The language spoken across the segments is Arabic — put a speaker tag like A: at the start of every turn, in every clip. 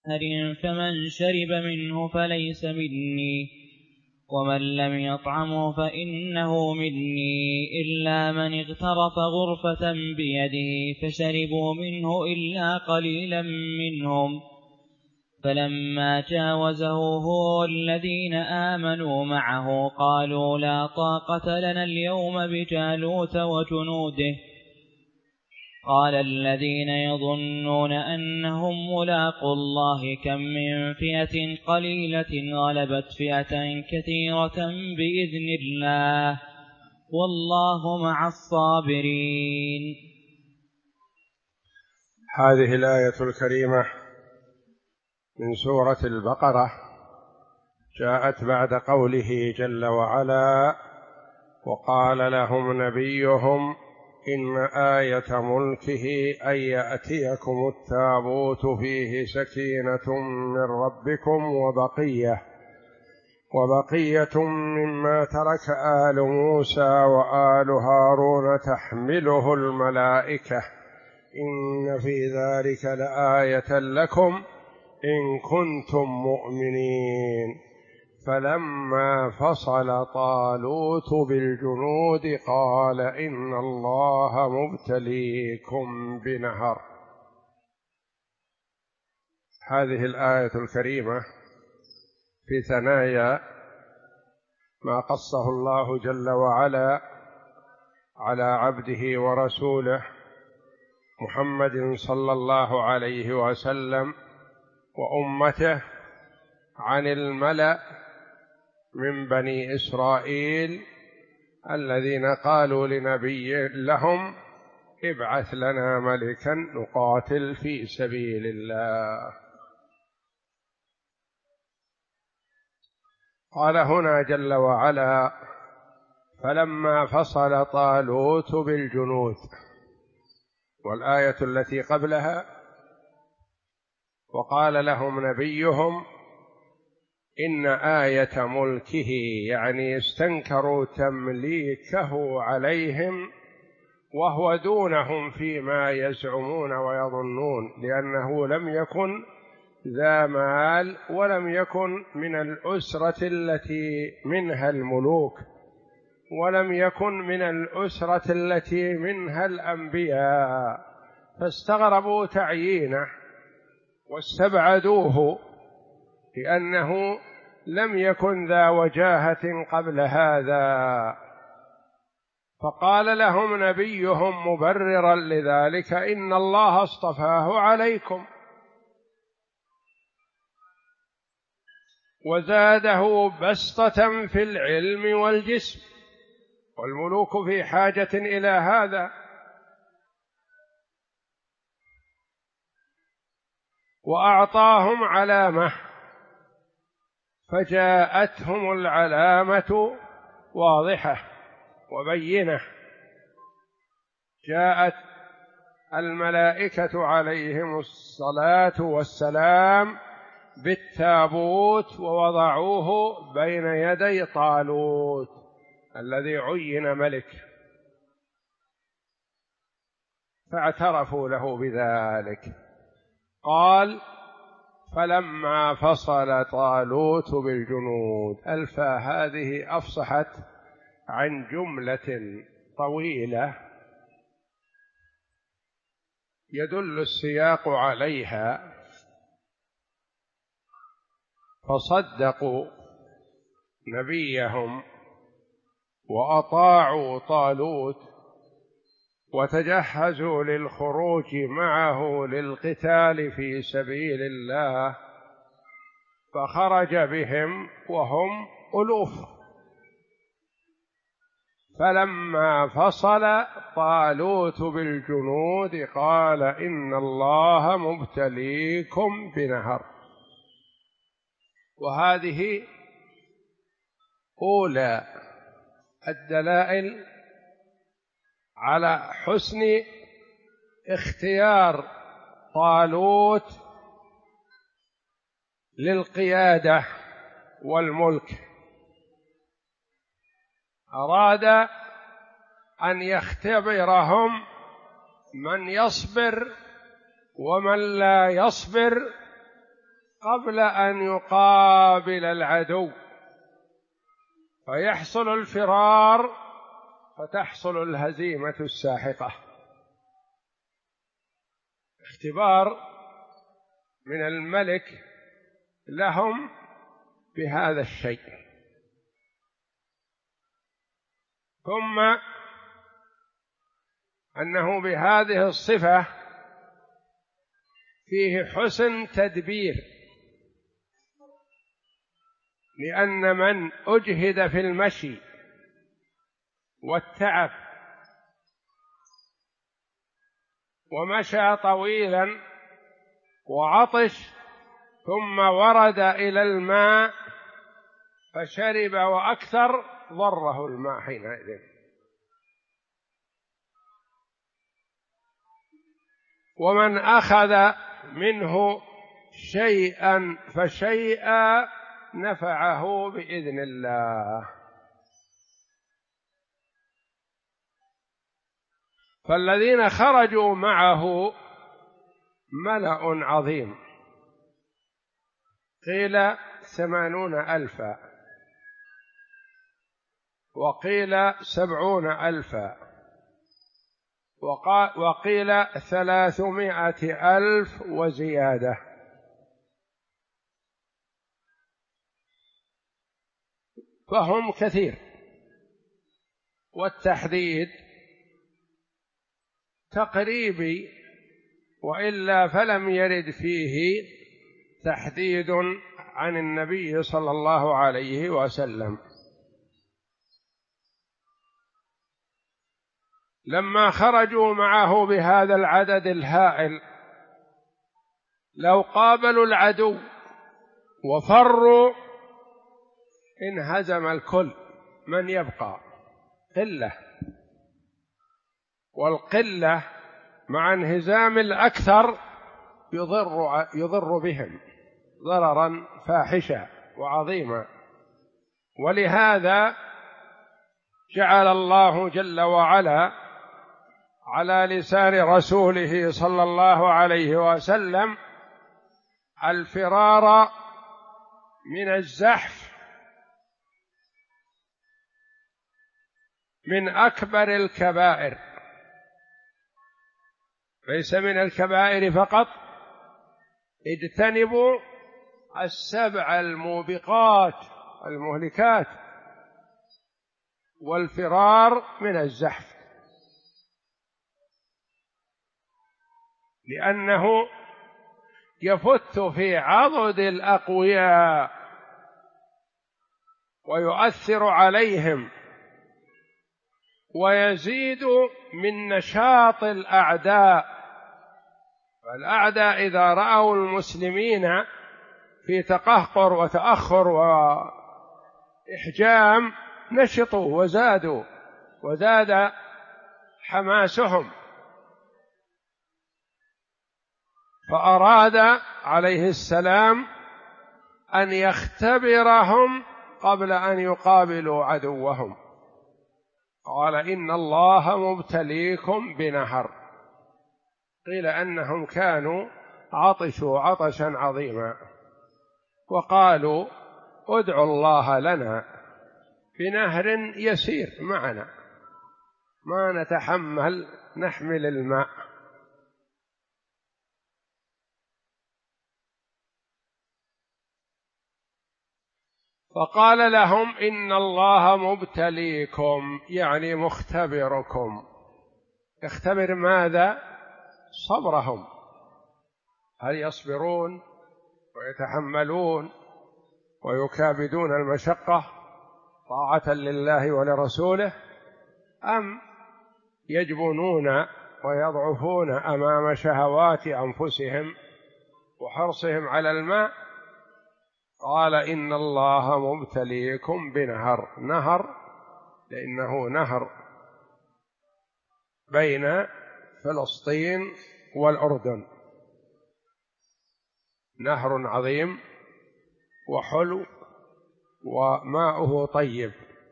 A: فمن شرب منه فليس مني، ومن لم يطعمه فإنه مني، إلا من اغترف غرفة بيده فشربوا منه إلا قليلا منهم. فلما جاوزه هو والذين آمنوا معه قالوا لا طاقة لنا اليوم بجالوت وجنوده. قال الذين يظنون أنهم ملاقو الله كم من فئة قليلة غلبت فئة كثيرة بإذن الله، والله مع الصابرين.
B: هذه الآية الكريمة من سورة البقرة جاءت بعد قوله جل وعلا: وقال لهم نبيهم إن آية ملكه أن يأتيكم التابوت فيه سكينة من ربكم وبقية مما ترك آل موسى وآل هارون تحمله الملائكة إن في ذلك لآية لكم إن كنتم مؤمنين. فلما فصل طالوت بالجنود قال إن الله مبتليكم بنهر. هذه الآية الكريمة في ثنايا ما قصه الله جل وعلا على عبده ورسوله محمد صلى الله عليه وسلم وأمته عن الملأ من بني إسرائيل الذين قالوا لنبي لهم ابعث لنا ملكا نقاتل في سبيل الله. قال هنا جل وعلا: فلما فصل طالوت بالجنود، والآية التي قبلها: وقال لهم نبيهم إن آية ملكه، يعني استنكروا تمليكه عليهم وهو دونهم فيما يزعمون ويظنون، لأنه لم يكن ذا مال ولم يكن من الأسرة التي منها الملوك ولم يكن من الأسرة التي منها الأنبياء، فاستغربوا تعيينه واستبعدوه لأنه لم يكن ذا وجاهة قبل هذا. فقال لهم نبيهم مبررا لذلك: إن الله اصطفاه عليكم وزاده بسطة في العلم والجسم، والملوك في حاجة إلى هذا. وأعطاهم علامة، فجاءتهم العلامة واضحة وبينة، جاءت الملائكة عليهم الصلاة والسلام بالتابوت ووضعوه بين يدي طالوت الذي عين ملك، فاعترفوا له بذلك. قال: فلما فصل طالوت بالجنود. الفاء هذه أفصحت عن جملة طويلة يدل السياق عليها، فصدقوا نبيهم وأطاعوا طالوت وتجهزوا للخروج معه للقتال في سبيل الله، فخرج بهم وهم ألوف. فلما فصل طالوت بالجنود قال إن الله مبتليكم بنهر. وهذه أولى الدلائل على حسن اختيار طالوت للقيادة والملك. أراد أن يختبرهم من يصبر ومن لا يصبر قبل أن يقابل العدو، فيحصل الفرار فتحصل الهزيمة الساحقة. اختبار من الملك لهم بهذا الشيء. ثم أنه بهذه الصفة فيه حسن تدبير، لأن من أجهد في المشي والتعب ومشى طويلا وعطش ثم ورد إلى الماء فشرب وأكثر، ضره الماء حينئذ. ومن أخذ منه شيئا فشيئا نفعه بإذن الله. فالذين خرجوا معه ملأ عظيم، قيل 80,000 وقيل 70,000 وقيل 300,000 وزيادة. فهم كثير، والتحديد تقريبي، وإلا فلم يرد فيه تحديد عن النبي صلى الله عليه وسلم. لما خرجوا معه بهذا العدد الهائل، لو قابلوا العدو وفروا انهزم الكل، من يبقى؟ قلة، والقلة مع انهزام الأكثر يضر بهم ضررا فاحشا وعظيما. ولهذا جعل الله جل وعلا على لسان رسوله صلى الله عليه وسلم الفرار من الزحف من أكبر الكبائر، ليس من الكبائر فقط، اجتنبوا السبع الموبقات المهلكات، والفرار من الزحف، لأنه يفت في عضد الأقوياء ويؤثر عليهم ويزيد من نشاط الأعداء. فالأعداء إذا رأوا المسلمين في تقهقر وتأخر وإحجام نشطوا وزادوا، وزاد حماسهم. فأراد عليه السلام أن يختبرهم قبل أن يقابلوا عدوهم. قال: إن الله مبتليكم بنهر. قيل أنهم كانوا عطشوا عطشا عظيما، وقالوا: ادعوا الله لنا بنهر يسير معنا، ما نتحمل نحمل الماء. فقال لهم: إن الله مبتليكم، يعني مختبركم. يختبر ماذا؟ صبرهم، هل يصبرون ويتحملون ويكابدون المشقة طاعة لله ولرسوله، أم يجبنون ويضعفون أمام شهوات أنفسهم وحرصهم على الماء. قال: إن الله مبتليكم بنهر. نهر لأنه نهر بين فلسطين والأردن، نهر عظيم وحلو وماؤه طيب.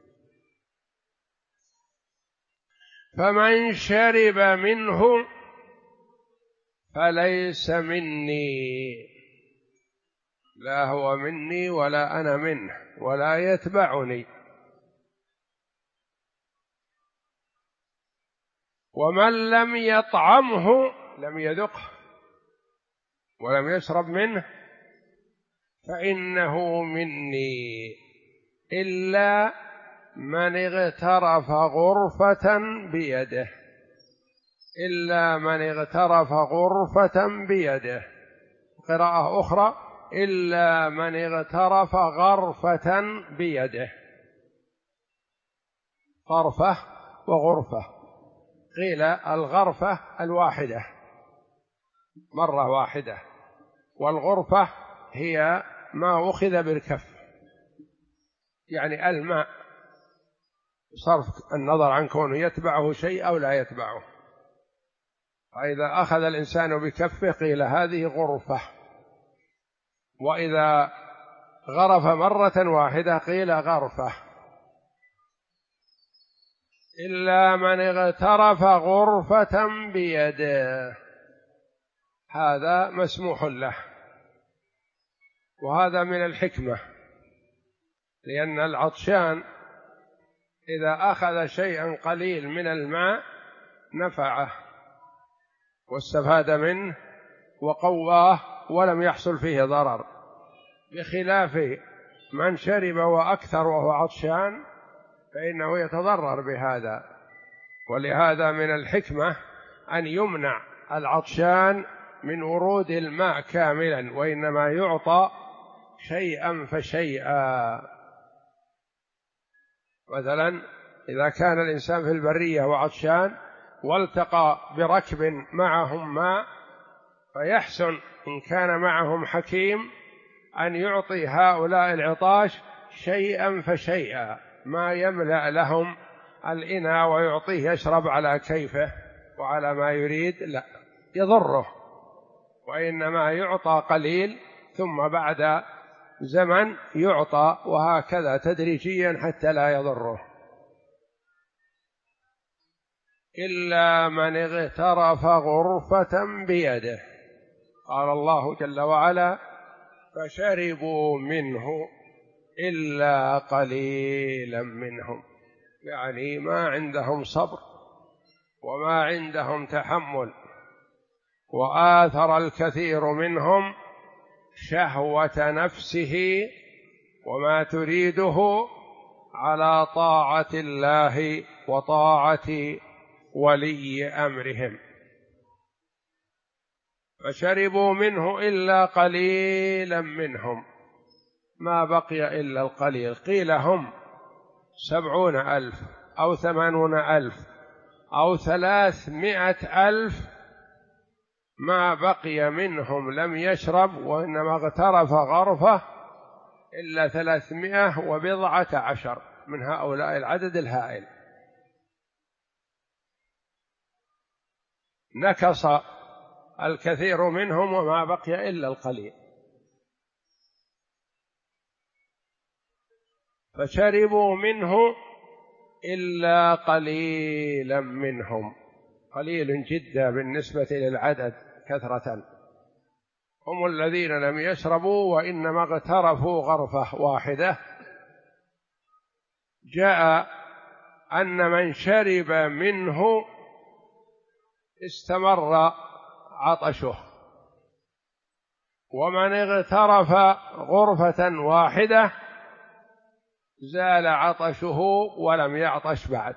B: فمن شرب منه فليس مني، لا هو مني ولا أنا منه ولا يتبعني. ومن لم يطعمه، لم يذقه ولم يشرب منه، فإنه مني إلا من اغترف غرفة بيده، إلا من اغترف غرفة بيده. قراءة أخرى: إلا من اغترف غرفة بيده. غرفة وغرفة، قيل الغرفة الواحدة مرة واحدة، والغرفة هي ما أخذ بالكف، يعني الماء، صرف النظر عن كونه يتبعه شيء أو لا يتبعه. فإذا أخذ الإنسان بكفه قيل هذه غرفة، وإذا غرف مرة واحدة قيل غرفة. إلا من اغترف غرفة بيده، هذا مسموح له. وهذا من الحكمة، لأن العطشان إذا أخذ شيئا قليل من الماء نفعه واستفاد منه وقواه ولم يحصل فيه ضرر، بخلاف من شرب وأكثر وهو عطشان فإنه يتضرر بهذا. ولهذا من الحكمة أن يمنع العطشان من ورود الماء كاملا، وإنما يعطى شيئا فشيئا. مثلا إذا كان الإنسان في البرية وعطشان والتقى بركب معهم ماء، فيحسن إن كان معهم حكيم أن يعطي هؤلاء العطاش شيئا فشيئا، ما يملأ لهم الإناء ويعطيه يشرب على كيفه وعلى ما يريد، لا يضره، وإنما يعطى قليل ثم بعد زمن يعطى، وهكذا تدريجيا حتى لا يضره. إلا من اغترف غرفة بيده. قال الله جل وعلا: فشربوا منه إلا قليلا منهم، يعني ما عندهم صبر وما عندهم تحمل، وآثر الكثير منهم شهوة نفسه وما تريده على طاعة الله وطاعة ولي أمرهم. فشربوا منه إلا قليلا منهم، ما بقي إلا القليل. قيل هم 70,000 أو 80,000 أو 300,000 ما بقي منهم لم يشرب، وإنما اغترف غرفة إلا 319 من هؤلاء العدد الهائل. نكص الكثير منهم وما بقي إلا القليل. فشربوا منه إلا قليلا منهم، قليل جدا بالنسبة للعدد كثرة، هم الذين لم يشربوا وإنما اغترفوا غرفة واحدة. جاء أن من شرب منه استمر عطشه، ومن اغترف غرفة واحدة زال عطشه ولم يعطش بعد،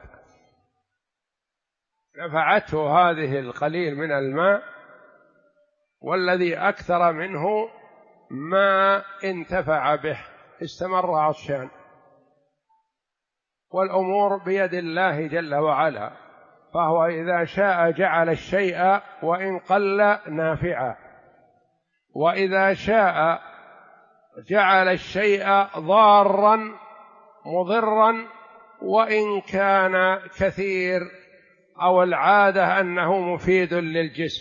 B: نفعته هذه القليل من الماء، والذي أكثر منه ما انتفع به، استمر عطشان. والأمور بيد الله جل وعلا، فهو إذا شاء جعل الشيء وإن قل نافعا، وإذا شاء جعل الشيء ضارا مضرا وإن كان كثير، أو العادة أنه مفيد للجسم.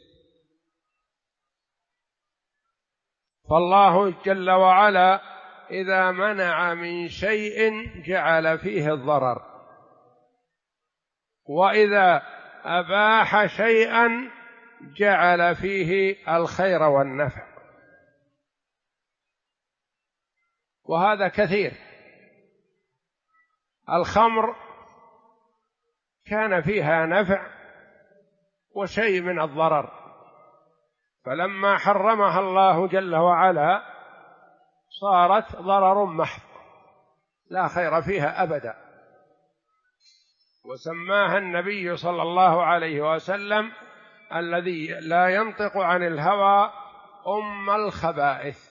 B: فالله جل وعلا إذا منع من شيء جعل فيه الضرر، وإذا أباح شيئا جعل فيه الخير والنفع. وهذا كثير. الخمر كان فيها نفع وشيء من الضرر، فلما حرمها الله جل وعلا صارت ضرر محض لا خير فيها أبدا، وسماها النبي صلى الله عليه وسلم الذي لا ينطق عن الهوى أم الخبائث.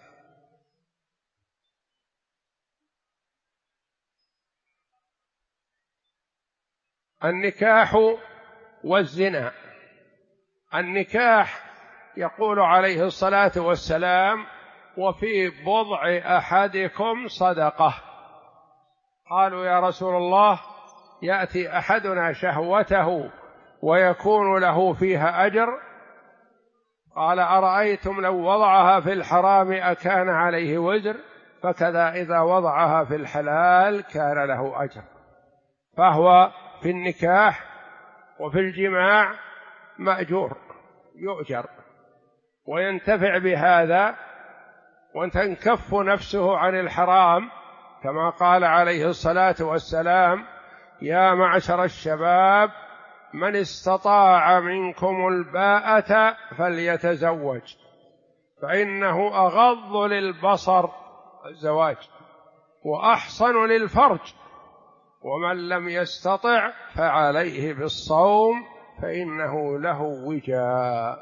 B: النكاح والزنا. النكاح يقول عليه الصلاة والسلام: وفي بضع أحدكم صدقة. قالوا: يا رسول الله، يأتي أحدنا شهوته ويكون له فيها أجر؟ قال: أرأيتم لو وضعها في الحرام أكان عليه وزر؟ فكذا إذا وضعها في الحلال كان له أجر. فهو في النكاح وفي الجماع مأجور، يؤجر وينتفع بهذا، وتنكف نفسه عن الحرام، كما قال عليه الصلاة والسلام: يا معشر الشباب من استطاع منكم الباءة فليتزوج فإنه أغض للبصر الزواج وأحصن للفرج، ومن لم يستطع فعليه بالصوم فإنه له وجاء.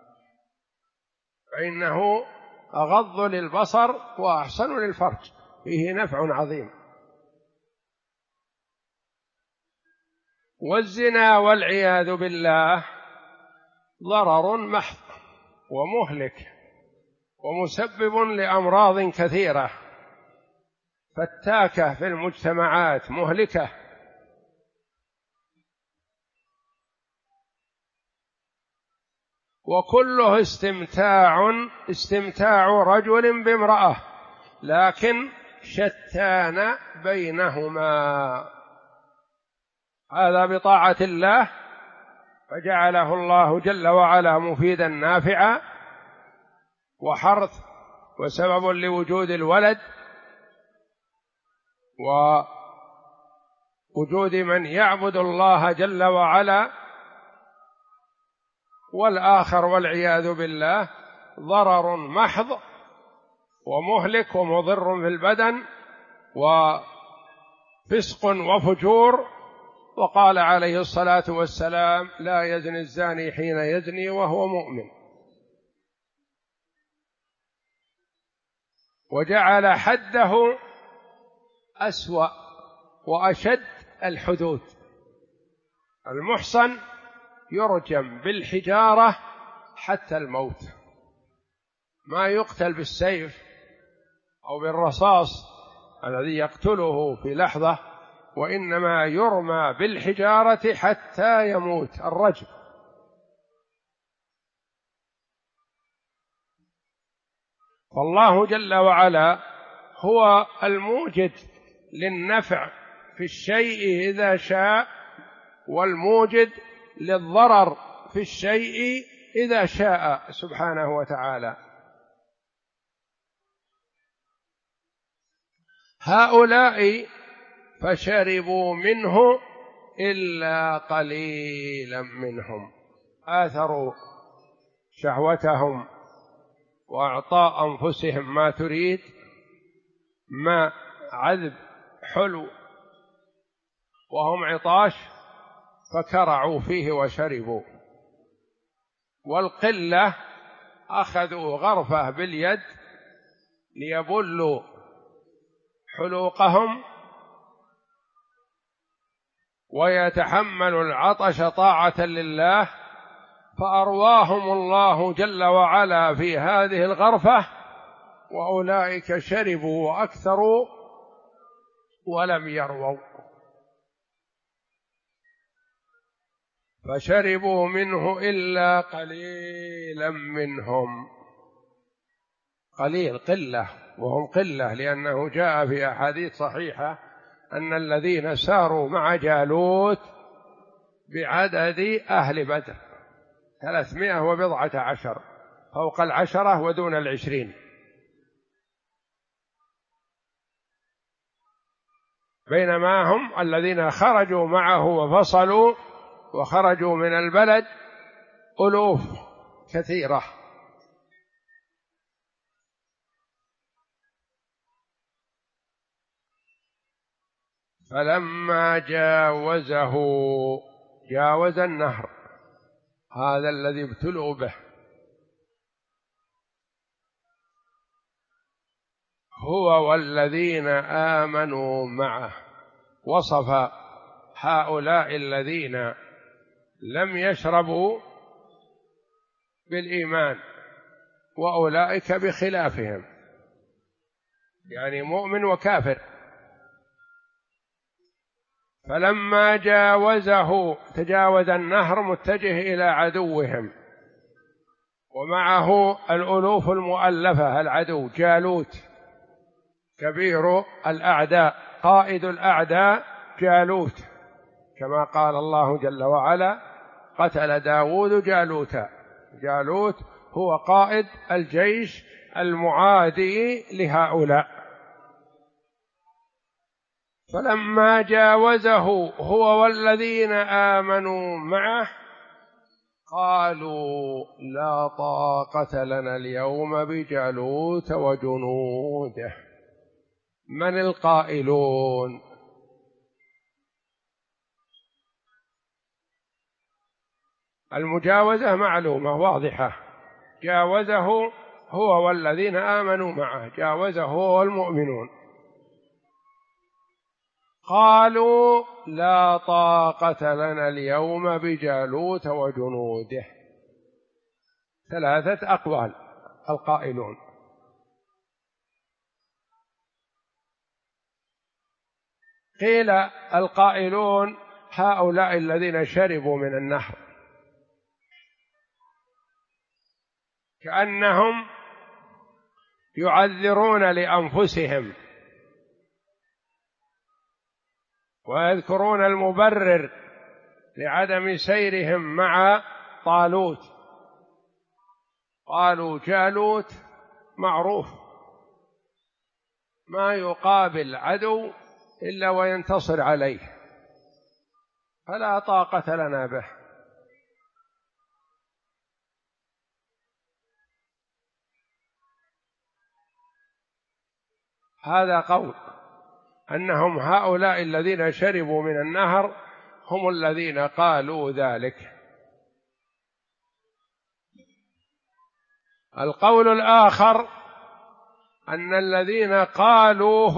B: فإنه أغض للبصر وأحصن للفرج، فيه نفع عظيم. والزنا والعياذ بالله ضرر محض ومهلك ومسبب لأمراض كثيرة، فتاكة في المجتمعات، مهلكة. وكله استمتاع رجل بامرأة، لكن شتان بينهما. هذا بطاعة الله فجعله الله جل وعلا مفيدا نافعا وحرث وسبب لوجود الولد ووجود من يعبد الله جل وعلا، والآخر والعياذ بالله ضرر محض ومهلك ومضر في البدن وفسق وفجور. وقال عليه الصلاة والسلام: لا يزني الزاني حين يزني وهو مؤمن. وجعل حده أسوأ وأشد الحدود. المحصن يرجم بالحجارة حتى الموت، ما يقتل بالسيف أو بالرصاص الذي يقتله في لحظة، وإنما يرمى بالحجارة حتى يموت، الرجم. فالله جل وعلا هو الموجد للنفع في الشيء إذا شاء، والموجد للضرر في الشيء إذا شاء سبحانه وتعالى. هؤلاء فشربوا منه إلا قليلا منهم، آثروا شهوتهم وأعطاء أنفسهم ما تريد، ماء عذب حلو وهم عطاش، فكرعوا فيه وشربوا. والقلة أخذوا غرفة باليد ليبلوا حلوقهم ويتحملوا العطش طاعة لله، فأرواهم الله جل وعلا في هذه الغرفة، وأولئك شربوا وأكثروا ولم يرووا. فشربوا منه إلا قليلا منهم، قليل قلة، وهم قلة، لأنه جاء في أحاديث صحيحة أن الذين ساروا مع جالوت بعدد أهل بدر 310، فوق 10 ودون 20. بينما هم الذين خرجوا معه وفصلوا وخرجوا من البلد ألوف كثيرة. فلما جاوز النهر، هذا الذي ابتلوا به، هو والذين آمنوا معه. وصف هؤلاء الذين لم يشربوا بالإيمان، وأولئك بخلافهم، يعني مؤمن وكافر. فلما تجاوز النهر متجه إلى عدوهم، ومعه الألوف المؤلفة، العدو جالوت كبير الأعداء، قائد الأعداء جالوت، كما قال الله جل وعلا: قتل داود جالوتا. جالوت هو قائد الجيش المعادي لهؤلاء. فلما جاوزه هو والذين آمنوا معه قالوا: لا طاقة لنا اليوم بجالوت وجنوده. من القائلون؟ المجاوزة معلومة واضحة، جاوزه هو والذين آمنوا معه، جاوزه هو والمؤمنون. قالوا: لا طاقة لنا اليوم بجالوت وجنوده. ثلاثة أقوال القائلون. قيل القائلون هؤلاء الذين شربوا من النهر، كأنهم يعذرون لأنفسهم ويذكرون المبرر لعدم سيرهم مع طالوت. قالوا: جالوت معروف، ما يقابل عدو إلا وينتصر عليه، فلا طاقة لنا به. هذا قول أنهم هؤلاء الذين شربوا من النهر هم الذين قالوا ذلك. القول الآخر أن الذين قالوه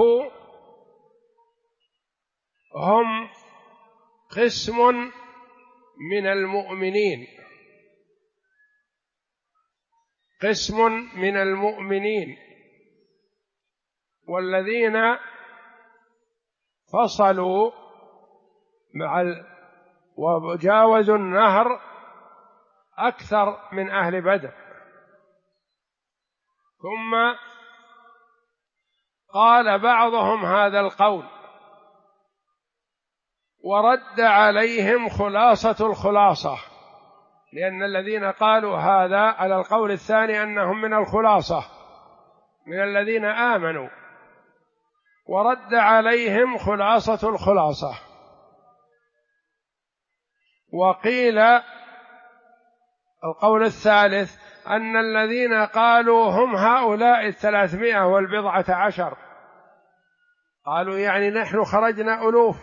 B: هم قسم من المؤمنين، قسم من المؤمنين، والذين فصلوا وجاوزوا النهر أكثر من أهل بدر. ثم قال بعضهم هذا القول ورد عليهم خلاصة الخلاصة، لأن الذين قالوا هذا على القول الثاني أنهم من الخلاصة، من الذين آمنوا، ورد عليهم خلاصة الخلاصة. وقيل القول الثالث أن الذين قالوا هم هؤلاء 300 والبضعة عشر، قالوا يعني نحن خرجنا ألوف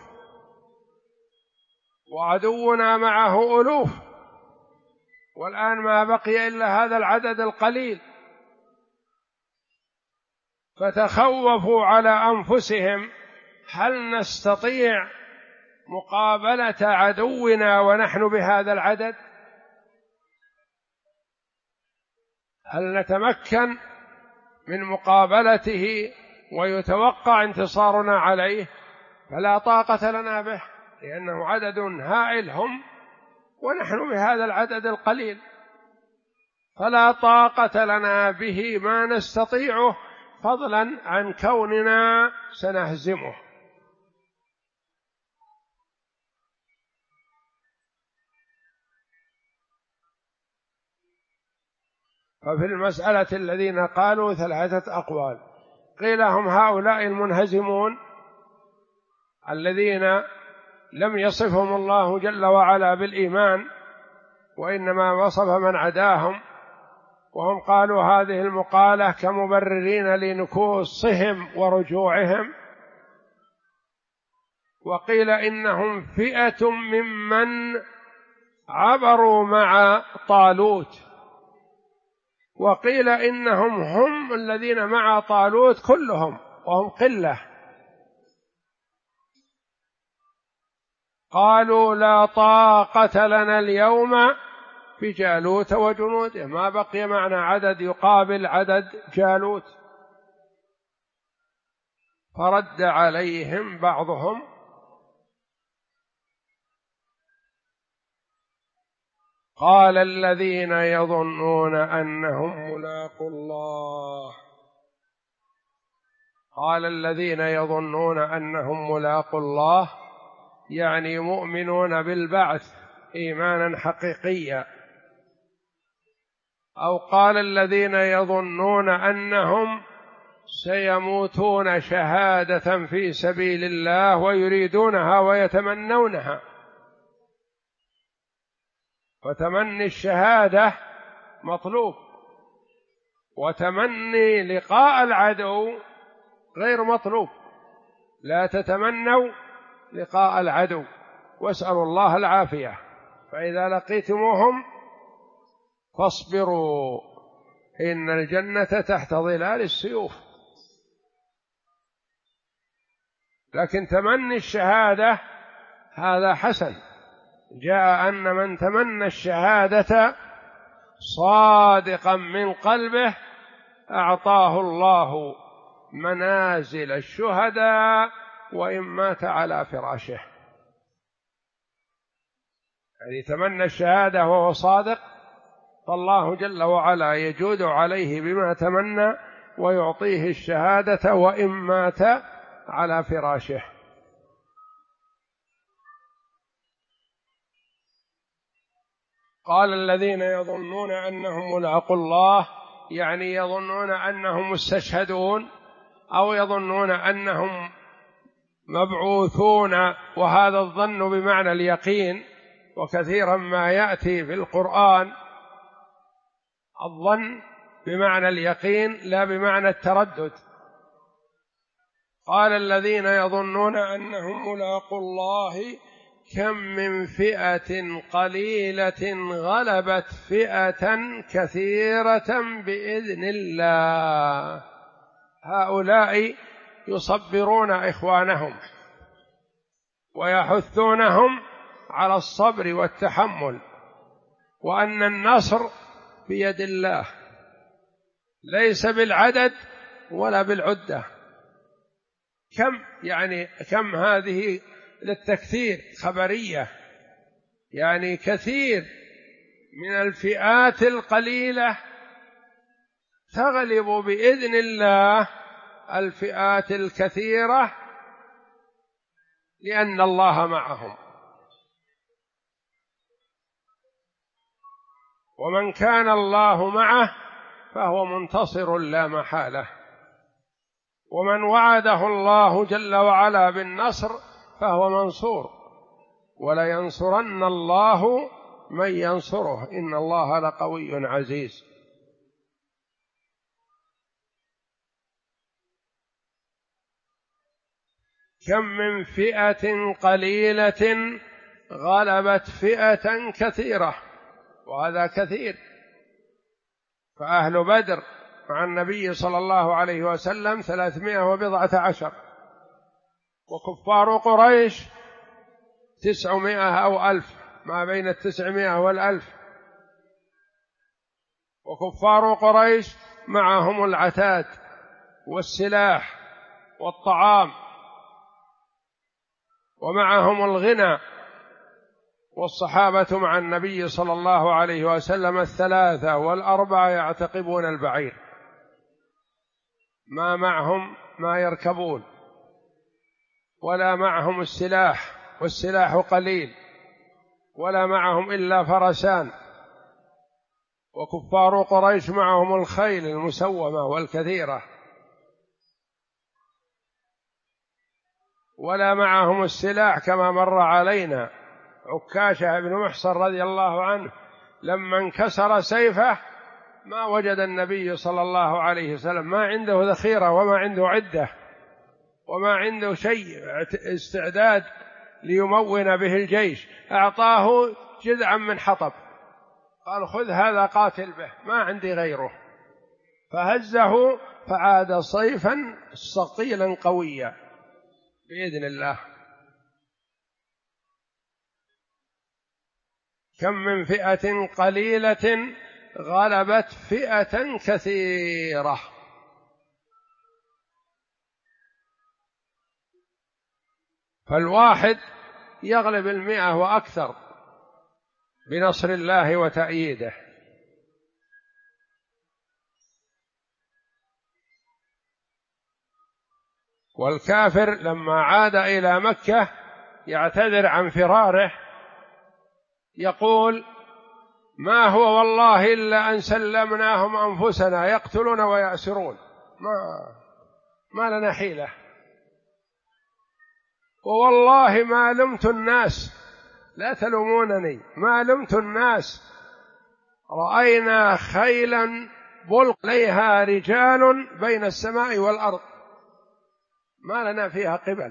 B: وعدونا معه ألوف، والآن ما بقي إلا هذا العدد القليل، فتخوفوا على أنفسهم: هل نستطيع مقابلة عدونا ونحن بهذا العدد؟ هل نتمكن من مقابلته ويتوقع انتصارنا عليه؟ فلا طاقة لنا به، لأنه عدد هائل هم ونحن بهذا العدد القليل، فلا طاقة لنا به، ما نستطيعه، فضلا عن كوننا سنهزمه. ففي المسألة الذين قالوا 3 أقوال. قيل هم هؤلاء المنهزمون الذين لم يصفهم الله جل وعلا بالإيمان، وإنما وصف من عداهم، وهم قالوا هذه المقالة كمبررين لنكوصهم ورجوعهم. وقيل إنهم فئة ممن عبروا مع طالوت، وقيل إنهم هم الذين مع طالوت كلهم وهم قلة. قالوا لا طاقة لنا اليوم في جالوت وجنوده، ما بقي معنا عدد يقابل عدد جالوت. فرد عليهم بعضهم قال الذين يظنون أنهم ملاقو الله، قال الذين يظنون أنهم ملاقو الله يعني مؤمنون بالبعث إيمانا حقيقيا، أو قال الذين يظنون أنهم سيموتون شهادة في سبيل الله ويريدونها ويتمنونها. وتمني الشهادة مطلوب، وتمني لقاء العدو غير مطلوب. لا تتمنوا لقاء العدو واسألوا الله العافية، فإذا لقيتموهم فاصبروا إن الجنة تحت ظلال السيوف. لكن تمني الشهادة هذا حسن، جاء أن من تمنى الشهادة صادقا من قلبه أعطاه الله منازل الشهداء وإن مات على فراشه. يعني تمنى الشهادة وهو صادق، فالله جل وعلا يجود عليه بما تمنى ويعطيه الشهادة وإن مات على فراشه. قال الذين يظنون أنهم ملاقو الله يعني يظنون أنهم مستشهدون، أو يظنون أنهم مبعوثون، وهذا الظن بمعنى اليقين، وكثيرا ما يأتي في القرآن الظن بمعنى اليقين لا بمعنى التردد. قال الذين يظنون أنهم ملاقو الله كم من فئة قليلة غلبت فئة كثيرة بإذن الله. هؤلاء يصبرون إخوانهم ويحثونهم على الصبر والتحمل، وأن النصر بيد الله ليس بالعدد ولا بالعدة. كم هذه للتكثير خبرية، يعني كثير من الفئات القليلة تغلب بإذن الله الفئات الكثيرة لأن الله معهم. ومن كان الله معه فهو منتصر لا محالة، ومن وعده الله جل وعلا بالنصر فهو منصور، ولينصرن الله من ينصره إن الله لقوي عزيز. كم من فئة قليلة غلبت فئة كثيرة، وهذا كثير. فأهل بدر مع النبي صلى الله عليه وسلم 310، وكفار قريش 900 أو 1000، ما بين 900 و1000. وكفار قريش معهم العتاد والسلاح والطعام، ومعهم الغنى. والصحابة مع النبي صلى الله عليه وسلم 3 و4 يعتقبون البعير، ما معهم ما يركبون، ولا معهم السلاح، والسلاح قليل، ولا معهم إلا فرسان. وكفار قريش معهم الخيل المسومة والكثيرة. ولا معهم السلاح كما مر علينا. عكاشة بن محصن رضي الله عنه لما انكسر سيفه ما وجد النبي صلى الله عليه وسلم، ما عنده ذخيرة وما عنده عدة وما عنده شيء استعداد ليمون به الجيش، أعطاه جذعا من حطب، قال خذ هذا قاتل به، ما عندي غيره، فهزه فعاد صيفا ثقيلا قويا بإذن الله. كم من فئة قليلة غلبت فئة كثيرة. فالواحد يغلب 100 وأكثر بنصر الله وتأييده. والكافر لما عاد إلى مكة يعتذر عن فراره، يقول ما هو والله إلا أن سلمناهم أنفسنا يقتلون ويأسرون، ما لنا حيلة، ووالله ما لمت الناس، لا تلومونني، ما لمت الناس، رأينا خيلا بلق عليها رجال بين السماء والأرض، ما لنا فيها قبل.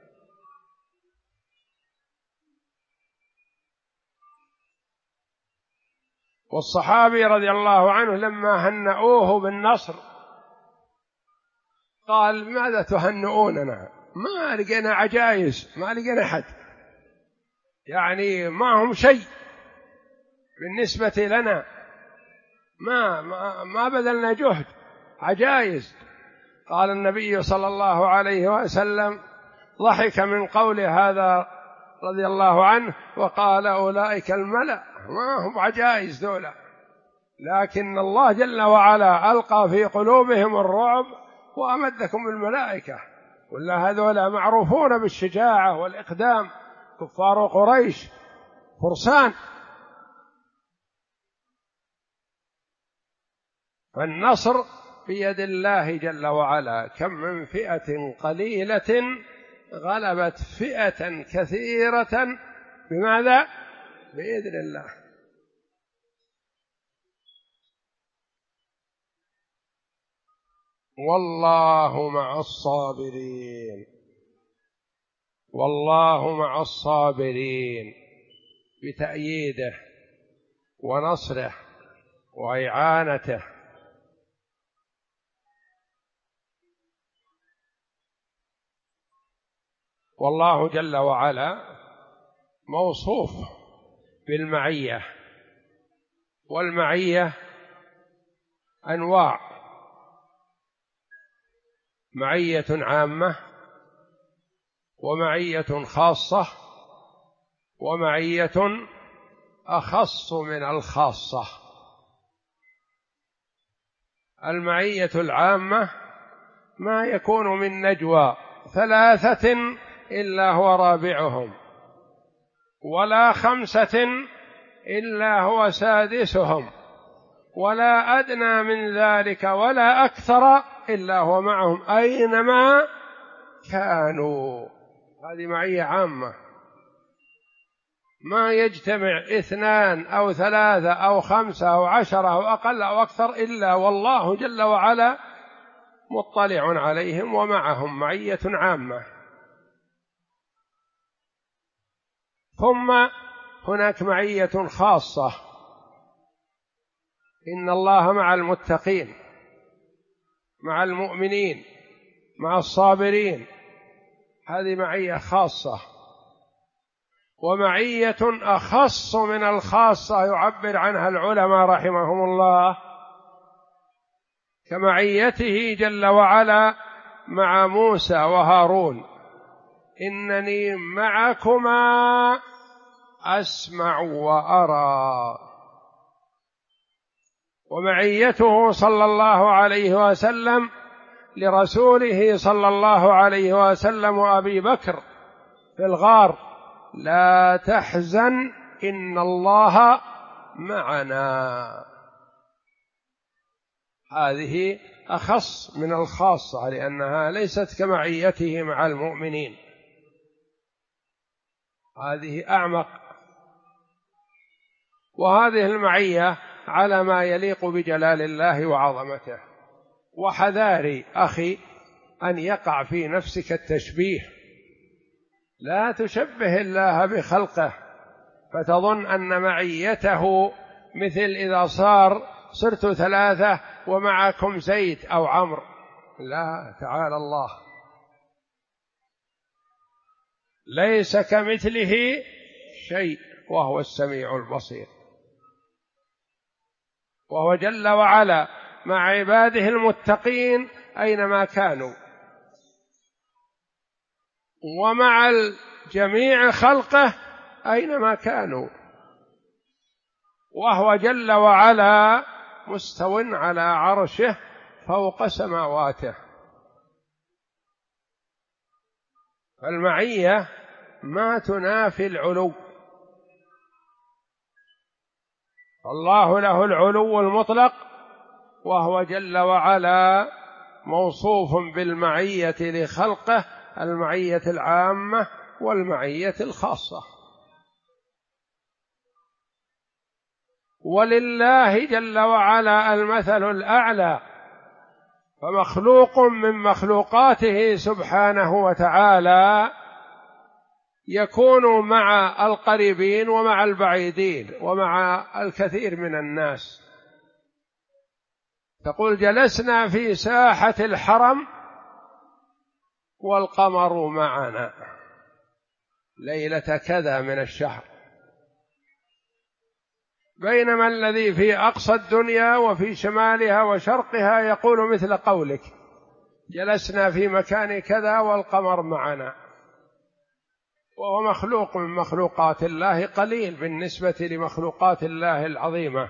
B: والصحابي رضي الله عنه لما هنؤوه بالنصر قال ماذا تهنئوننا؟ ما لقينا عجائز، ما لقينا حد، يعني ما هم شيء بالنسبة لنا، ما بذلنا جهد، عجائز. قال النبي صلى الله عليه وسلم ضحك من قول هذا رضي الله عنه وقال أولئك الملأ، ما هم عجائز ذولا، لكن الله جل وعلا ألقى في قلوبهم الرعب وأمدكم بالملائكة، ولا هذولا معروفون بالشجاعة والإقدام، كفار قريش فرسان. فالنصر بيد الله جل وعلا. كم من فئة قليلة غلبت فئة كثيرة بماذا؟ بإذن الله. والله مع الصابرين، والله مع الصابرين بتأييده ونصره وإعانته. والله جل وعلا موصوف بالمعية، والمعية أنواع: معية عامة، ومعية خاصة، ومعية أخص من الخاصة. المعية العامة ما يكون من نجوى 3 إلا هو رابعهم، ولا 5 إلا هو سادسهم، ولا أدنى من ذلك ولا أكثر إلا هو معهم أينما كانوا. هذه معية عامة، ما يجتمع 2 أو 3 أو 5 أو 10 أو أقل أو أكثر إلا والله جل وعلا مطلع عليهم ومعهم، معية عامة. ثم هناك معية خاصة: إن الله مع المتقين، مع المؤمنين، مع الصابرين. هذه معية خاصة. ومعية أخص من الخاصة يعبر عنها العلماء رحمهم الله كمعيته جل وعلا مع موسى وهارون: إنني معكما أسمع وأرى. ومعيته صلى الله عليه وسلم لرسوله صلى الله عليه وسلم وأبي بكر في الغار: لا تحزن إن الله معنا. هذه أخص من الخاصة لأنها ليست كمعيته مع المؤمنين. هذه أعمق. وهذه المعية على ما يليق بجلال الله وعظمته. وحذاري أخي أن يقع في نفسك التشبيه، لا تشبه الله بخلقه فتظن أن معيته مثل إذا صرت 3 ومعكم زيد أو عمرو. لا، تعالى الله، ليس كمثله شيء وهو السميع البصير. وهو جل وعلا مع عباده المتقين أينما كانوا، ومع جميع خلقه أينما كانوا، وهو جل وعلا مستو على عرشه فوق سماواته. فالمعية ما تنافي العلو، الله له العلو المطلق، وهو جل وعلا موصوف بالمعية لخلقه، المعية العامة والمعية الخاصة. ولله جل وعلا المثل الأعلى، فمخلوق من مخلوقاته سبحانه وتعالى يكون مع القريبين ومع البعيدين ومع الكثير من الناس. تقول جلسنا في ساحة الحرم والقمر معنا ليلة كذا من الشهر، بينما الذي في أقصى الدنيا وفي شمالها وشرقها يقول مثل قولك جلسنا في مكان كذا والقمر معنا. وهو مخلوق من مخلوقات الله، قليل بالنسبة لمخلوقات الله العظيمة،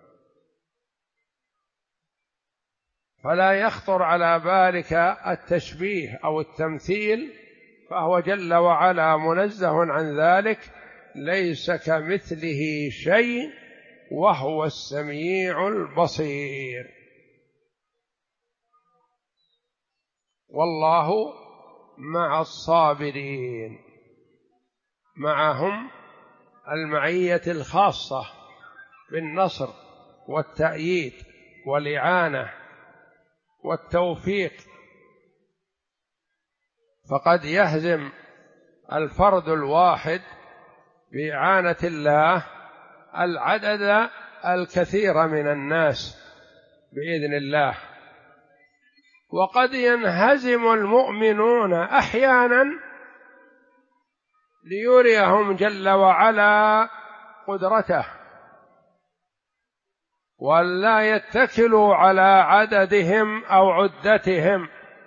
B: فلا يخطر على بالك التشبيه أو التمثيل، فهو جل وعلا منزه عن ذلك، ليس كمثله شيء وهو السميع البصير. والله مع الصابرين، معهم المعية الخاصة بالنصر والتأييد والإعانة والتوفيق. فقد يهزم الفرد الواحد بإعانة الله العدد الكثير من الناس بإذن الله، وقد ينهزم المؤمنون أحيانا ليريهم جل وعلا قدرته، ولا يتكلوا على عددهم أو عدتهم.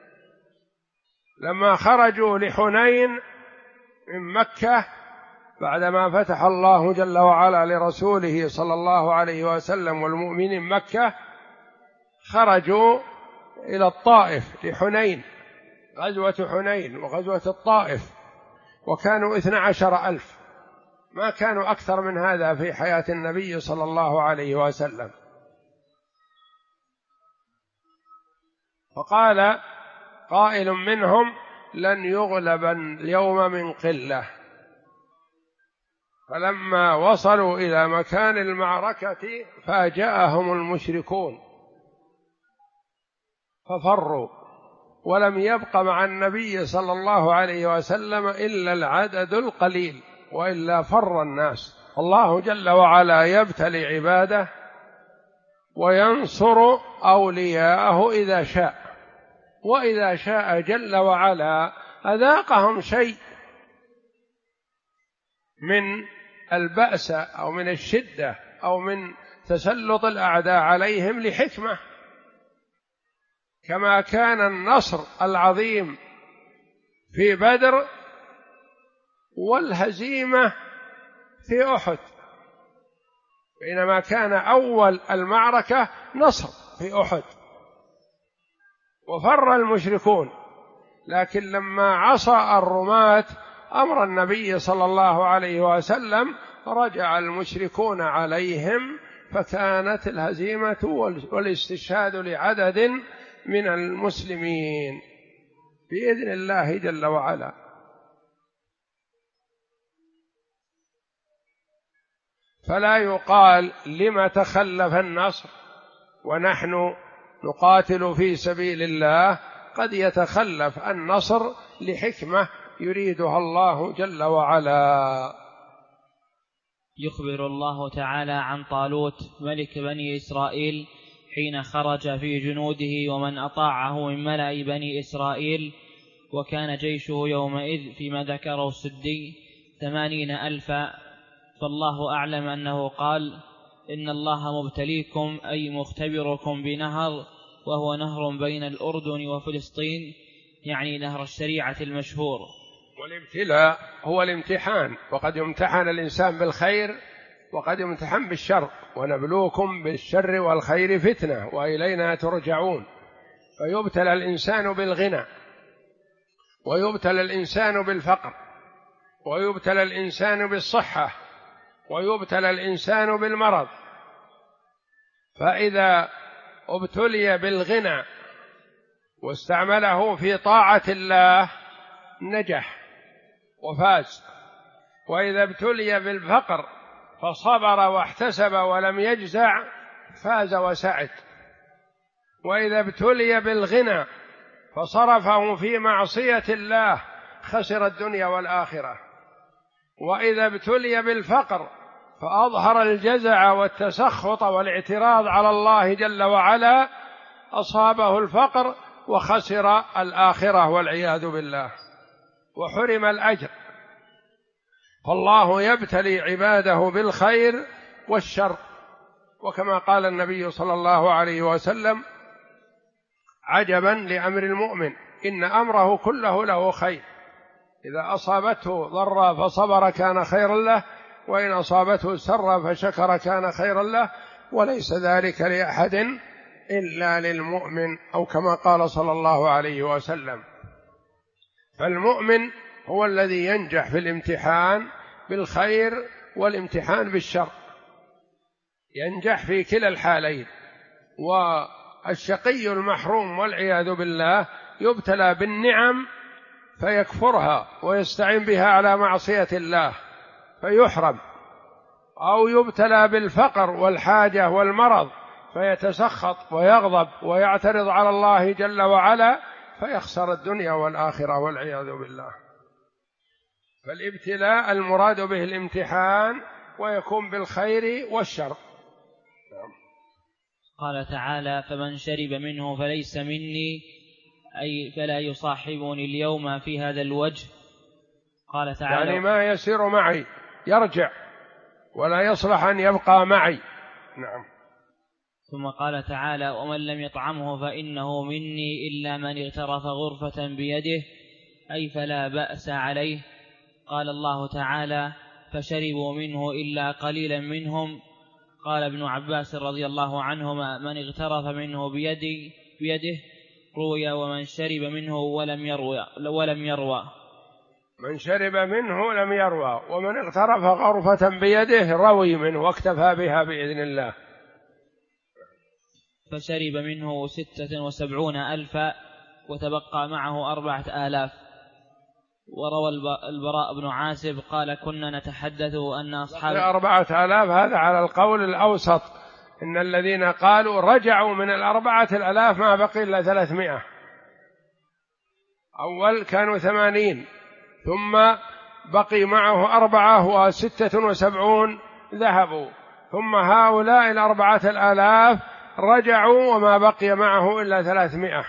B: لما خرجوا لحنين من مكة بعدما فتح الله جل وعلا لرسوله صلى الله عليه وسلم والمؤمنين مكة، خرجوا إلى الطائف لحنين، غزوة حنين وغزوة الطائف، وكانوا 12,000، ما كانوا أكثر من هذا في حياة النبي صلى الله عليه وسلم. فقال قائل منهم لن يغلب اليوم من قلة. فلما وصلوا إلى مكان المعركة فاجأهم المشركون ففروا، ولم يبق مع النبي صلى الله عليه وسلم إلا العدد القليل، وإلا فر الناس. الله جل وعلا يبتلي عباده وينصر أولياءه إذا شاء، وإذا شاء جل وعلا أذاقهم شيء من البأس أو من الشدة أو من تسلط الأعداء عليهم لحكمة، كما كان النصر العظيم في بدر والهزيمة في أحد، بينما كان أول المعركة نصر في أحد وفر المشركون. لكن لما عصى الرماة أمر النبي صلى الله عليه وسلم رجع المشركون عليهم، فكانت الهزيمة والاستشهاد لعدد من المسلمين بإذن الله جل وعلا. فلا يقال لم تخلف النصر ونحن نقاتل في سبيل الله. قد يتخلف النصر لحكمة يريدها الله جل وعلا.
A: يخبر الله تعالى عن طالوت ملك بني إسرائيل حين خرج في جنوده ومن أطاعه من ملأ بني إسرائيل، وكان جيشه يومئذ فيما ذكره السدي 80,000، فالله أعلم أنه قال: إن الله مبتليكم أي مختبركم بنهر، وهو نهر بين الأردن وفلسطين، يعني نهر الشريعة المشهور.
B: والابتلاء هو الامتحان، وقد يمتحن الإنسان بالخير وقد يمتحن بالشر، ونبلوكم بالشر والخير فتنة وإلينا ترجعون. فيبتلى الإنسان بالغنى، ويبتلى الإنسان بالفقر، ويبتلى الإنسان بالصحة، ويبتلى الإنسان بالمرض. فإذا ابتلي بالغنى واستعمله في طاعة الله نجح وفاز، وإذا ابتلي بالفقر فصبر واحتسب ولم يجزع فاز وسعد، وإذا ابتلي بالغنى فصرفه في معصية الله خسر الدنيا والآخرة، وإذا ابتلي بالفقر فأظهر الجزع والتسخط والاعتراض على الله جل وعلا أصابه الفقر وخسر الآخرة والعياذ بالله وحرم الأجر. فالله يبتلي عباده بالخير والشر، وكما قال النبي صلى الله عليه وسلم: عجبا لأمر المؤمن إن أمره كله له خير، إذا أصابته ضر فصبر كان خيرا له، وإن أصابته سر فشكر كان خيرا له، وليس ذلك لأحد إلا للمؤمن، أو كما قال صلى الله عليه وسلم. فالمؤمن هو الذي ينجح في الامتحان بالخير والامتحان بالشر، ينجح في كلا الحالين. والشقي المحروم والعياذ بالله يبتلى بالنعم فيكفرها ويستعين بها على معصية الله فيحرم، أو يبتلى بالفقر والحاجة والمرض فيتسخط ويغضب ويعترض على الله جل وعلا فيخسر الدنيا والآخرة والعياذ بالله. فالابتلاء المراد به الامتحان، ويكون بالخير والشر.
A: قال تعالى: فمن شرب منه فليس مني، أي فلا يصاحبني اليوم في هذا الوجه. قال تعالى:
B: يعني ما يسير معي، يرجع ولا يصلح أن يبقى معي. نعم.
A: ثم قال تعالى: ومن لم يطعمه فإنه مني إلا من اغترف غرفة بيده، أي فلا بأس عليه. قال الله تعالى: فشربوا منه إلا قليلا منهم. قال ابن عباس رضي الله عنهما: من اغترف منه بيده روي، ومن شرب منه ولم يروى.
B: من شرب منه لم يروى، ومن اغترف غرفة بيده روي منه واكتفى بها بإذن الله.
A: فشرب منه 76,000 وتبقى معه 4,000. وروى البراء بن عازب قال: كنا نتحدث أن أصحاب
B: 4,000، هذا على القول الأوسط، إن الذين قالوا رجعوا من 4,000 ما بقي إلا 300. أول كانوا 80، ثم بقي معه 76 ذهبوا، ثم هؤلاء 4,000 رجعوا وما بقي معه إلا 300.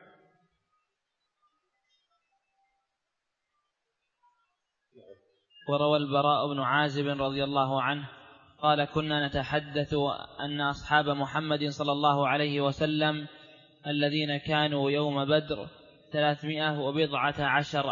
A: وروى البراء بن عازب رضي الله عنه قال: كنا نتحدث أن أصحاب محمد صلى الله عليه وسلم الذين كانوا يوم بدر 310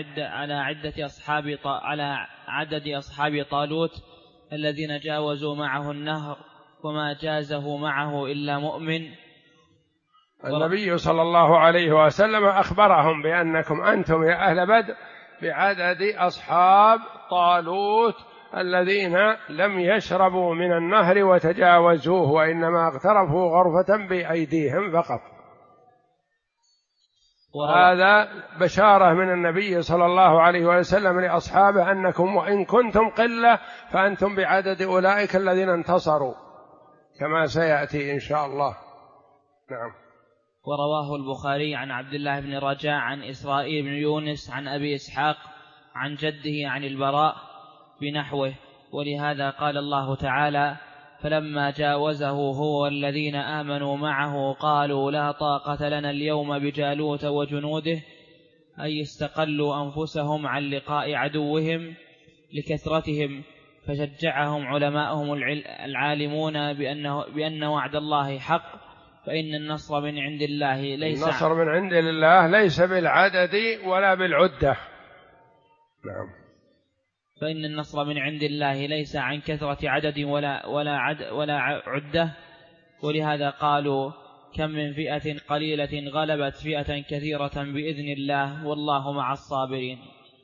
A: على عدد أصحاب طالوت الذين جاوزوا معه النهر، وما جازه معه إلا مؤمن.
B: النبي صلى الله عليه وسلم أخبرهم بأنكم أنتم يا أهل بدر بعدد أصحاب طالوت الذين لم يشربوا من النهر وتجاوزوه، وإنما اغترفوا غرفة بأيديهم فقط. هذا بشارة من النبي صلى الله عليه وسلم لأصحابه أنكم وإن كنتم قلة فأنتم بعدد أولئك الذين انتصروا، كما سيأتي إن شاء الله. نعم.
A: ورواه البخاري عن عبد الله بن رجاء عن إسرائيل بن يونس عن أبي إسحاق عن جده عن البراء بنحوه، ولهذا قال الله تعالى: فلما جاوزه هو والذين آمنوا معه قالوا لا طاقة لنا اليوم بجالوت وجنوده، أي استقلوا أنفسهم عن لقاء عدوهم لكثرتهم، فشجعهم علماءهم العالمون بأن وعد الله حق، فإن النصر من عند الله ليس
B: بالعدد ولا بالعدة. نعم.
A: فإن النصر من عند الله ليس عن كثرة عدد ولا عدة، ولهذا قالوا: كم من فئة قليلة غلبت فئة كثيرة بإذن الله والله مع الصابرين.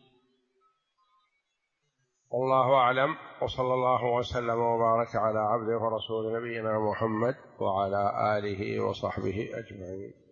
B: والله أعلم، وصلى الله وسلم وبارك على عبده ورسول نبينا محمد وعلى آله وصحبه أجمعين.